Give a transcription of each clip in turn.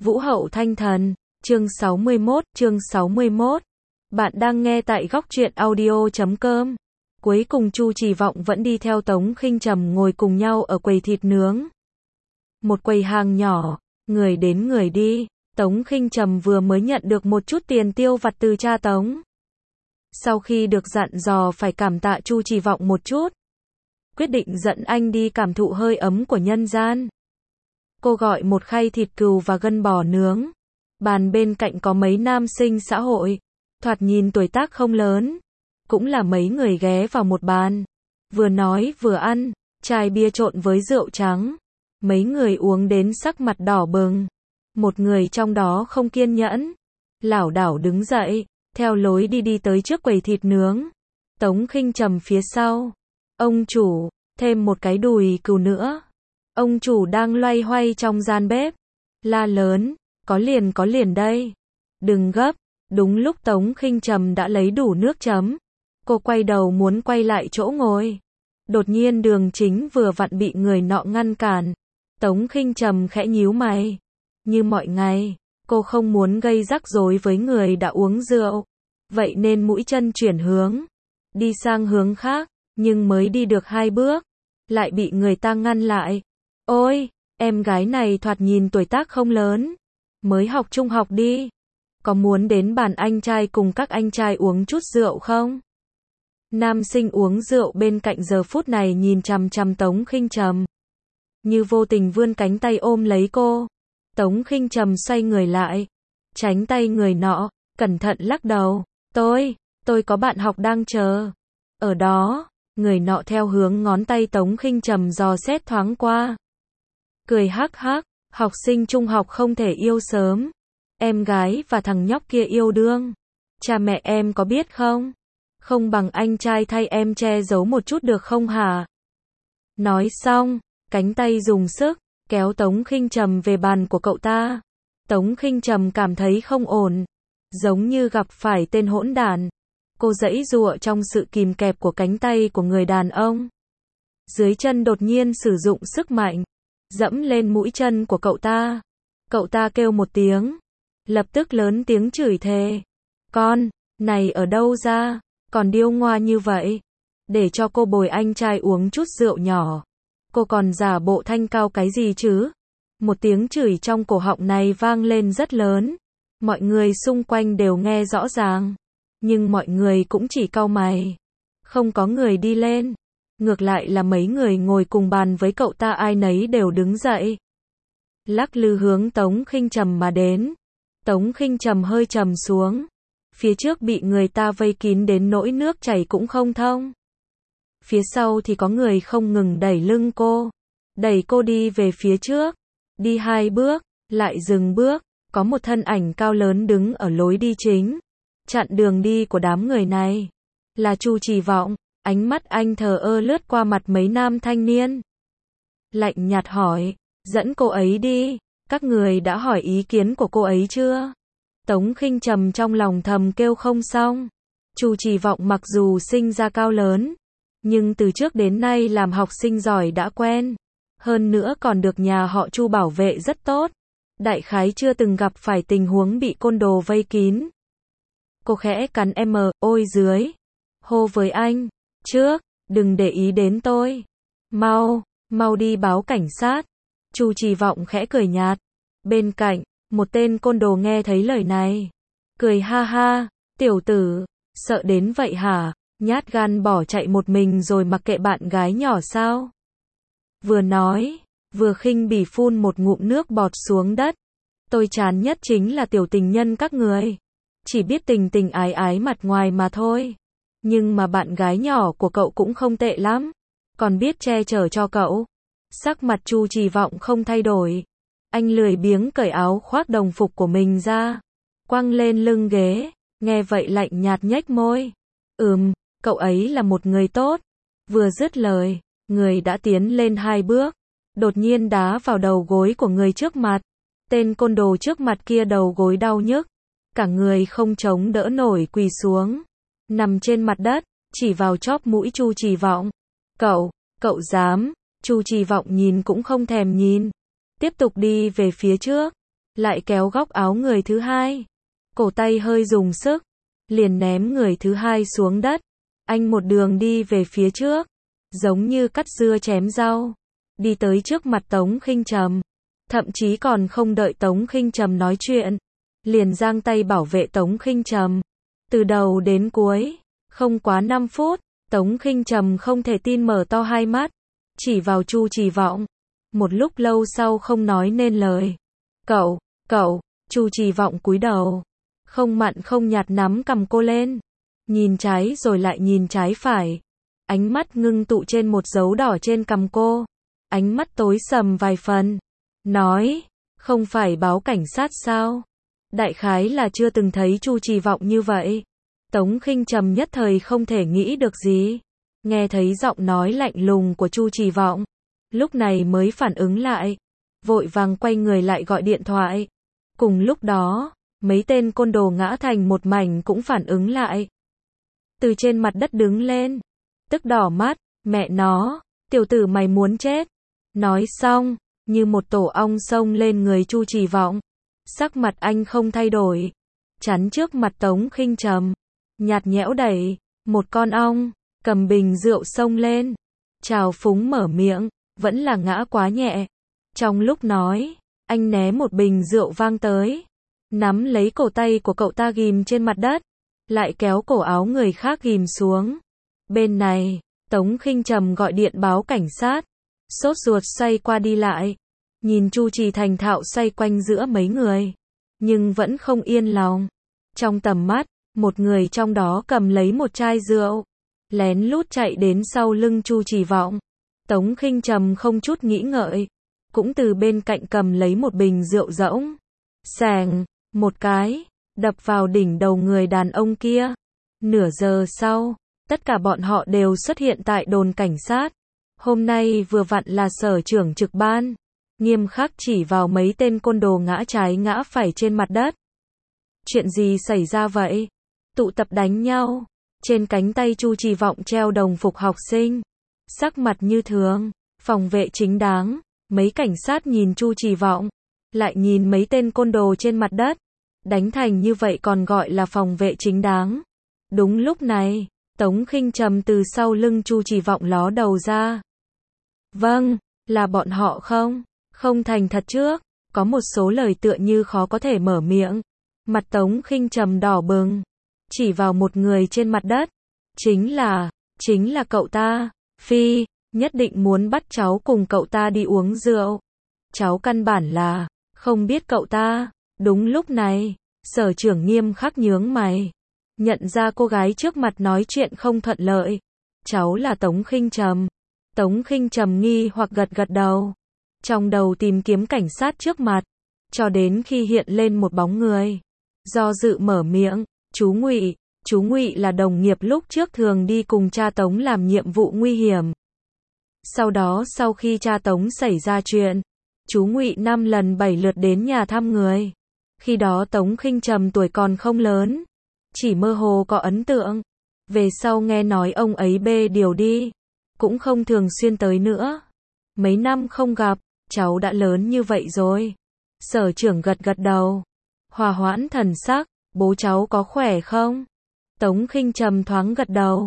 Vũ hậu thanh thần, chương 61. Bạn đang nghe tại góc truyện audio.com. Cuối cùng Chu Trì Vọng vẫn đi theo Tống Khinh Trầm ngồi cùng nhau ở quầy thịt nướng. Một quầy hàng nhỏ, người đến người đi, Tống Khinh Trầm vừa mới nhận được một chút tiền tiêu vặt từ cha Tống. Sau khi được dặn dò phải cảm tạ Chu Trì Vọng một chút, quyết định dẫn anh đi cảm thụ hơi ấm của nhân gian. Cô gọi một khay thịt cừu và gân bò nướng. Bàn bên cạnh có mấy nam sinh xã hội, thoạt nhìn tuổi tác không lớn, cũng là mấy người ghé vào một bàn, vừa nói vừa ăn, chai bia trộn với rượu trắng. Mấy người uống đến sắc mặt đỏ bừng. Một người trong đó không kiên nhẫn, lảo đảo đứng dậy, theo lối đi tới trước quầy thịt nướng. Tống Khinh Trầm phía sau. Ông chủ, thêm một cái đùi cừu nữa. Ông chủ đang loay hoay trong gian bếp, la lớn, có liền đây. Đừng gấp. Đúng lúc Tống Khinh Trầm đã lấy đủ nước chấm, cô quay đầu muốn quay lại chỗ ngồi. Đột nhiên đường chính vừa vặn bị người nọ ngăn cản. Tống Khinh Trầm khẽ nhíu mày. Như mọi ngày, cô không muốn gây rắc rối với người đã uống rượu, vậy nên mũi chân chuyển hướng, đi sang hướng khác, nhưng mới đi được 2 bước, lại bị người ta ngăn lại. Ôi, em gái này thoạt nhìn tuổi tác không lớn, mới học trung học đi. Có muốn đến bàn anh trai cùng các anh trai uống chút rượu không? Nam sinh uống rượu bên cạnh giờ phút này nhìn chằm chằm Tống Khinh Trầm, như vô tình vươn cánh tay ôm lấy cô. Tống Khinh Trầm xoay người lại, tránh tay người nọ, cẩn thận lắc đầu. Tôi có bạn học đang chờ ở đó. Người nọ theo hướng ngón tay Tống Khinh Trầm dò xét thoáng qua, cười hắc hắc, học sinh trung học không thể yêu sớm. Em gái và thằng nhóc kia yêu đương. Cha mẹ em có biết không? Không bằng anh trai thay em che giấu một chút được không hả? Nói xong, cánh tay dùng sức kéo Tống Khinh Trầm về bàn của cậu ta. Tống Khinh Trầm cảm thấy không ổn, giống như gặp phải tên hỗn đản. Cô giãy giụa trong sự kìm kẹp của cánh tay của người đàn ông. Dưới chân đột nhiên sử dụng sức mạnh, dẫm lên mũi chân của cậu ta. Cậu ta kêu một tiếng, lập tức lớn tiếng chửi thề. Con, này ở đâu ra, còn điêu ngoa như vậy? Để cho cô bồi anh trai uống chút rượu nhỏ, cô còn giả bộ thanh cao cái gì chứ? Một tiếng chửi trong cổ họng này vang lên rất lớn. Mọi người xung quanh đều nghe rõ ràng, nhưng mọi người cũng chỉ cau mày. Không có người đi lên. Ngược lại là mấy người ngồi cùng bàn với cậu ta ai nấy đều đứng dậy, lắc lư hướng Tống Khinh Trầm mà đến. Tống Khinh Trầm hơi trầm xuống. Phía trước bị người ta vây kín đến nỗi nước chảy cũng không thông. Phía sau thì có người không ngừng đẩy lưng cô, đẩy cô đi về phía trước. Đi 2 bước, lại dừng bước. Có một thân ảnh cao lớn đứng ở lối đi chính, chặn đường đi của đám người này. Là Chu Trì Vọng. Ánh mắt anh thờ ơ lướt qua mặt mấy nam thanh niên, lạnh nhạt hỏi, dẫn cô ấy đi. Các người đã hỏi ý kiến của cô ấy chưa? Tống Khinh Trầm trong lòng thầm kêu không xong. Chu Trì Vọng mặc dù sinh ra cao lớn, nhưng từ trước đến nay làm học sinh giỏi đã quen. Hơn nữa còn được nhà họ Chu bảo vệ rất tốt. Đại khái chưa từng gặp phải tình huống bị côn đồ vây kín. Cô khẽ cắn ôi dưới, hô với anh, trước, đừng để ý đến tôi. Mau đi báo cảnh sát. Chu Trì Vọng khẽ cười nhạt. Bên cạnh, một tên côn đồ nghe thấy lời này, cười ha ha, tiểu tử, sợ đến vậy hả? Nhát gan bỏ chạy một mình rồi mặc kệ bạn gái nhỏ sao? Vừa nói, vừa khinh bỉ phun một ngụm nước bọt xuống đất. Tôi chán nhất chính là tiểu tình nhân các người. Chỉ biết tình tình ái ái mặt ngoài mà thôi. Nhưng mà bạn gái nhỏ của cậu cũng không tệ lắm, còn biết che chở cho cậu. Sắc mặt Chu Trì Vọng không thay đổi. Anh lười biếng cởi áo khoác đồng phục của mình ra, quăng lên lưng ghế, nghe vậy lạnh nhạt nhếch môi. Cậu ấy là một người tốt. Vừa dứt lời, người đã tiến lên 2 bước, đột nhiên đá vào đầu gối của người trước mặt. Tên côn đồ trước mặt kia đầu gối đau nhức, cả người không chống đỡ nổi quỳ xuống, nằm trên mặt đất, chỉ vào chóp mũi Chu Trì Vọng. Cậu dám? Chu Trì Vọng nhìn cũng không thèm nhìn, tiếp tục đi về phía trước. lại kéo góc áo người thứ hai. Cổ tay hơi dùng sức, liền ném người thứ hai xuống đất. Anh một đường đi về phía trước, giống như cắt dưa chém rau, đi tới trước mặt Tống Khinh Trầm. Thậm chí còn không đợi Tống Khinh Trầm nói chuyện, liền giang tay bảo vệ Tống Khinh Trầm. Từ đầu đến cuối, không quá 5 phút, Tống Khinh Trầm không thể tin mở to hai mắt, chỉ vào Chu Trì Vọng. Một lúc lâu sau không nói nên lời. Cậu, Chu Trì Vọng cúi đầu, không mặn không nhạt nắm cầm cô lên, nhìn trái rồi lại nhìn trái phải. Ánh mắt ngưng tụ trên một dấu đỏ trên cằm cô, ánh mắt tối sầm vài phần. Nói, không phải báo cảnh sát sao? Đại khái là chưa từng thấy Chu Trì Vọng như vậy. Tống Khinh Trầm nhất thời không thể nghĩ được gì. Nghe thấy giọng nói lạnh lùng của Chu Trì Vọng, lúc này mới phản ứng lại, vội vàng quay người lại gọi điện thoại. Cùng lúc đó, mấy tên côn đồ ngã thành một mảnh cũng phản ứng lại. Từ trên mặt đất đứng lên, tức đỏ mắt, mẹ nó, tiểu tử mày muốn chết. Nói xong, như một tổ ong xông lên người Chu Trì Vọng. Sắc mặt anh không thay đổi, chắn trước mặt Tống Khinh Trầm, nhạt nhẽo đẩy một con ong, cầm bình rượu xông lên, trào phúng mở miệng, vẫn là ngã quá nhẹ. Trong lúc nói, anh ném một bình rượu vang tới, nắm lấy cổ tay của cậu ta ghim trên mặt đất, lại kéo cổ áo người khác ghim xuống. Bên này, Tống Khinh Trầm gọi điện báo cảnh sát, sốt ruột xoay qua đi lại, nhìn Chu Trì thành thạo xoay quanh giữa mấy người, nhưng vẫn không yên lòng. Trong tầm mắt, một người trong đó cầm lấy một chai rượu, lén lút chạy đến sau lưng Chu Trì Vọng. Tống Khinh Trầm không chút nghĩ ngợi, cũng từ bên cạnh cầm lấy một bình rượu rỗng, xèng một cái, đập vào đỉnh đầu người đàn ông kia. Nửa giờ sau, tất cả bọn họ đều xuất hiện tại đồn cảnh sát. Hôm nay vừa vặn là sở trưởng trực ban, nghiêm khắc chỉ vào mấy tên côn đồ ngã trái ngã phải trên mặt đất. Chuyện gì xảy ra vậy? Tụ tập đánh nhau. Trên cánh tay Chu Trì Vọng treo đồng phục học sinh, sắc mặt như thường. Phòng vệ chính đáng. Mấy cảnh sát nhìn Chu Trì Vọng, lại nhìn mấy tên côn đồ trên mặt đất. Đánh thành như vậy còn gọi là phòng vệ chính đáng. Đúng lúc này, Tống Khinh Trầm từ sau lưng Chu Trì Vọng ló đầu ra. Vâng, là bọn họ không? Không thành thật trước, có một số lời tựa như khó có thể mở miệng. Mặt Tống Khinh Trầm đỏ bừng, chỉ vào một người trên mặt đất. Chính là cậu ta. Phi, nhất định muốn bắt cháu cùng cậu ta đi uống rượu. Cháu căn bản là không biết cậu ta. Đúng lúc này, sở trưởng nghiêm khắc nhướng mày, nhận ra cô gái trước mặt nói chuyện không thuận lợi. Cháu là Tống Khinh Trầm. Tống Khinh Trầm nghi hoặc gật gật đầu, trong đầu tìm kiếm cảnh sát trước mặt, cho đến khi hiện lên một bóng người. Do dự mở miệng, chú Ngụy là đồng nghiệp lúc trước thường đi cùng cha Tống làm nhiệm vụ nguy hiểm. Sau đó sau khi cha Tống xảy ra chuyện, chú Ngụy 5 lần 7 lượt đến nhà thăm người. Khi đó Tống Khinh Trầm tuổi còn không lớn, chỉ mơ hồ có ấn tượng. Về sau nghe nói ông ấy bê điều đi, cũng không thường xuyên tới nữa. Mấy năm không gặp, cháu đã lớn như vậy rồi. Sở trưởng gật gật đầu, hòa hoãn thần sắc, bố cháu có khỏe không? Tống Khinh Trầm thoáng gật đầu,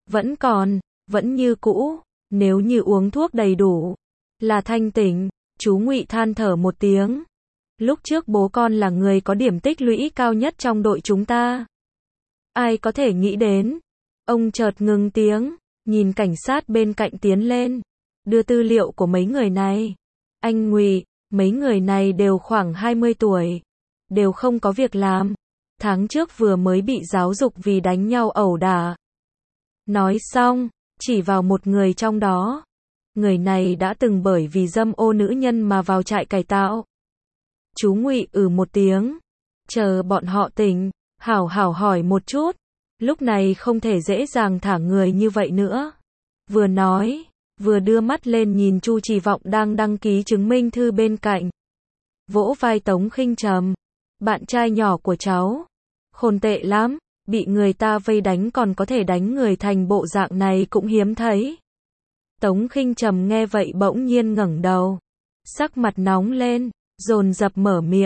vẫn như cũ, nếu như uống thuốc đầy đủ, là thanh tỉnh. Chú Ngụy than thở một tiếng. Lúc trước bố con là người có điểm tích lũy cao nhất trong đội chúng ta. Ai có thể nghĩ đến? Ông chợt ngừng tiếng, nhìn cảnh sát bên cạnh tiến lên, đưa tư liệu của mấy người này. Anh Ngụy, mấy người này đều khoảng 20 tuổi, đều không có việc làm. Tháng trước vừa mới bị giáo dục vì đánh nhau ẩu đả. Nói xong, chỉ vào một người trong đó. Người này đã từng bởi vì dâm ô nữ nhân mà vào trại cải tạo. Chú Ngụy một tiếng, chờ bọn họ tỉnh, hảo hỏi một chút. Lúc này không thể dễ dàng thả người như vậy nữa. Vừa nói, vừa đưa mắt lên nhìn Chu Trì Vọng đang đăng ký chứng minh thư bên cạnh. Vỗ vai Tống Khinh Trầm. Bạn trai nhỏ của cháu, khôn tệ lắm, bị người ta vây đánh còn có thể đánh người thành bộ dạng này cũng hiếm thấy. Tống Khinh Trầm nghe vậy bỗng nhiên ngẩng đầu, sắc mặt nóng lên, dồn dập mở miệng,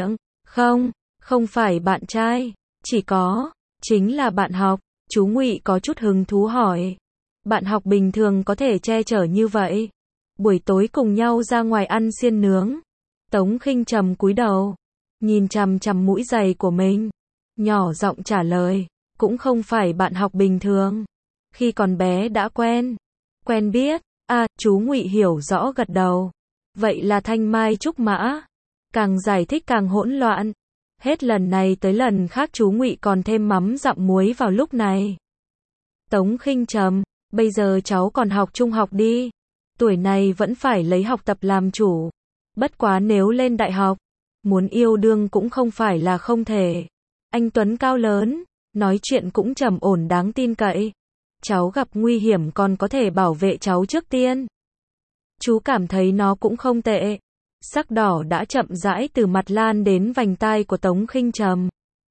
Không, không phải bạn trai, chỉ có, chính là bạn học. Chú Ngụy có chút hứng thú hỏi. Bạn học bình thường có thể che chở như vậy? Buổi tối cùng nhau ra ngoài ăn xiên nướng. Tống Khinh Trầm cúi đầu, nhìn chằm chằm mũi giày của mình, nhỏ giọng trả lời, cũng không phải bạn học bình thường. Khi còn bé đã quen biết. À, chú Ngụy hiểu rõ gật đầu. Vậy là thanh mai trúc mã. Càng giải thích càng hỗn loạn. Hết lần này tới lần khác chú Ngụy còn thêm mắm dặm muối vào lúc này. Tống Khinh Trầm, bây giờ cháu còn học trung học đi. Tuổi này vẫn phải lấy học tập làm chủ. Bất quá nếu lên đại học, muốn yêu đương cũng không phải là không thể. Anh Tuấn cao lớn, nói chuyện cũng trầm ổn đáng tin cậy. Cháu gặp nguy hiểm còn có thể bảo vệ cháu trước tiên. Chú cảm thấy nó cũng không tệ. Sắc đỏ đã chậm rãi từ mặt lan đến vành tai của Tống Khinh Trầm.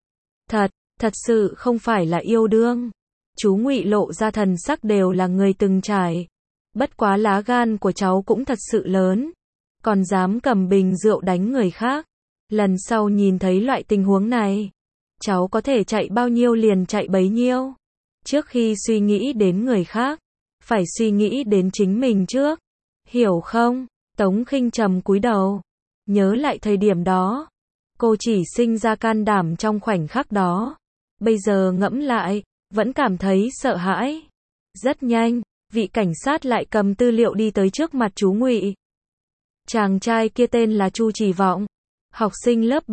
Thật sự không phải là yêu đương. Chú Ngụy lộ ra thần sắc đều là người từng trải. Bất quá lá gan của cháu cũng thật sự lớn. Còn dám cầm bình rượu đánh người khác. Lần sau nhìn thấy loại tình huống này, cháu có thể chạy bao nhiêu liền chạy bấy nhiêu. Trước khi suy nghĩ đến người khác, phải suy nghĩ đến chính mình trước. Hiểu không? Tống Khinh Trầm cúi đầu, nhớ lại thời điểm đó. Cô chỉ sinh ra can đảm trong khoảnh khắc đó. Bây giờ ngẫm lại, vẫn cảm thấy sợ hãi. Rất nhanh, vị cảnh sát lại cầm tư liệu đi tới trước mặt chú Ngụy. Chàng trai kia tên là Chu Chỉ Vọng, học sinh lớp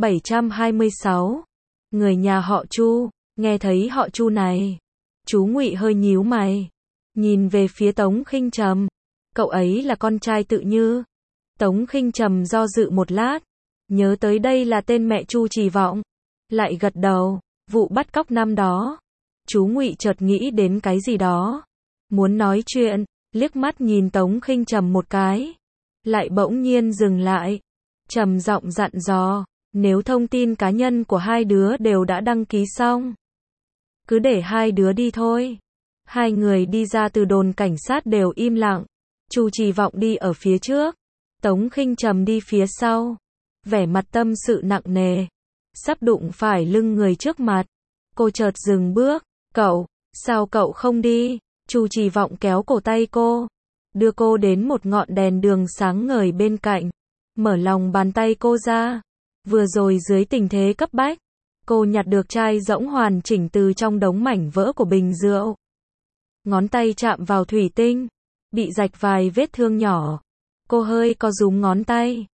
726. Người nhà họ Chu. Nghe thấy họ Chu này, chú Ngụy hơi nhíu mày, nhìn về phía Tống Khinh Trầm. Cậu ấy là con trai Tự Như. Tống Khinh Trầm do dự một lát, nhớ tới đây là tên mẹ Chu Chỉ Vọng, lại gật đầu. Vụ bắt cóc năm đó, chú Ngụy chợt nghĩ đến cái gì đó, muốn nói chuyện, liếc mắt nhìn Tống Khinh Trầm một cái, lại bỗng nhiên dừng lại, trầm giọng dặn dò, nếu thông tin cá nhân của hai đứa đều đã đăng ký xong, cứ để hai đứa đi thôi. Hai người đi ra từ đồn cảnh sát đều im lặng. Chu Chỉ Vọng đi ở phía trước, Tống Khinh Trầm đi phía sau, vẻ mặt tâm sự nặng nề, sắp đụng phải lưng người trước mặt. Cô chợt dừng bước. Cậu, sao cậu không đi? Chu Chỉ Vọng kéo cổ tay cô, đưa cô đến một ngọn đèn đường sáng ngời bên cạnh, mở lòng bàn tay cô ra. Vừa rồi dưới tình thế cấp bách, cô nhặt được chai rỗng hoàn chỉnh từ trong đống mảnh vỡ của bình rượu. Ngón tay chạm vào thủy tinh, bị rạch vài vết thương nhỏ. Cô hơi co rúm ngón tay.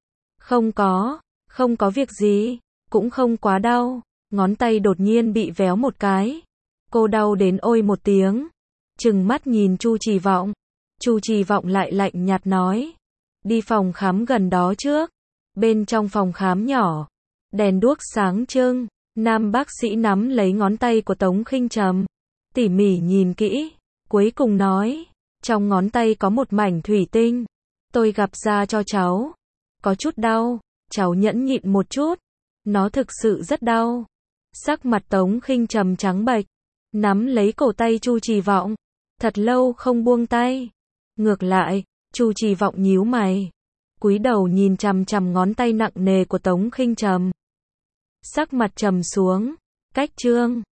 Không có việc gì, cũng không quá đau. Ngón tay đột nhiên bị véo một cái. Cô đau đến ôi một tiếng, trừng mắt nhìn Chu Chỉ Vọng. Chu Chỉ Vọng lại lạnh nhạt nói, đi phòng khám gần đó trước. Bên trong phòng khám nhỏ, đèn đuốc sáng trưng, nam bác sĩ nắm lấy ngón tay của Tống Khinh Trầm, tỉ mỉ nhìn kỹ, cuối cùng nói, trong ngón tay có một mảnh thủy tinh, tôi gặp ra cho cháu. Có chút đau, cháu nhẫn nhịn một chút, nó thực sự rất đau. Sắc mặt Tống Khinh Trầm trắng bệch, nắm lấy cổ tay Chu Chỉ Vọng, thật lâu không buông tay. Ngược lại, Chu Chỉ Vọng nhíu mày, cúi đầu nhìn chằm chằm ngón tay nặng nề của Tống Khinh Trầm. Sắc mặt trầm xuống, cách chương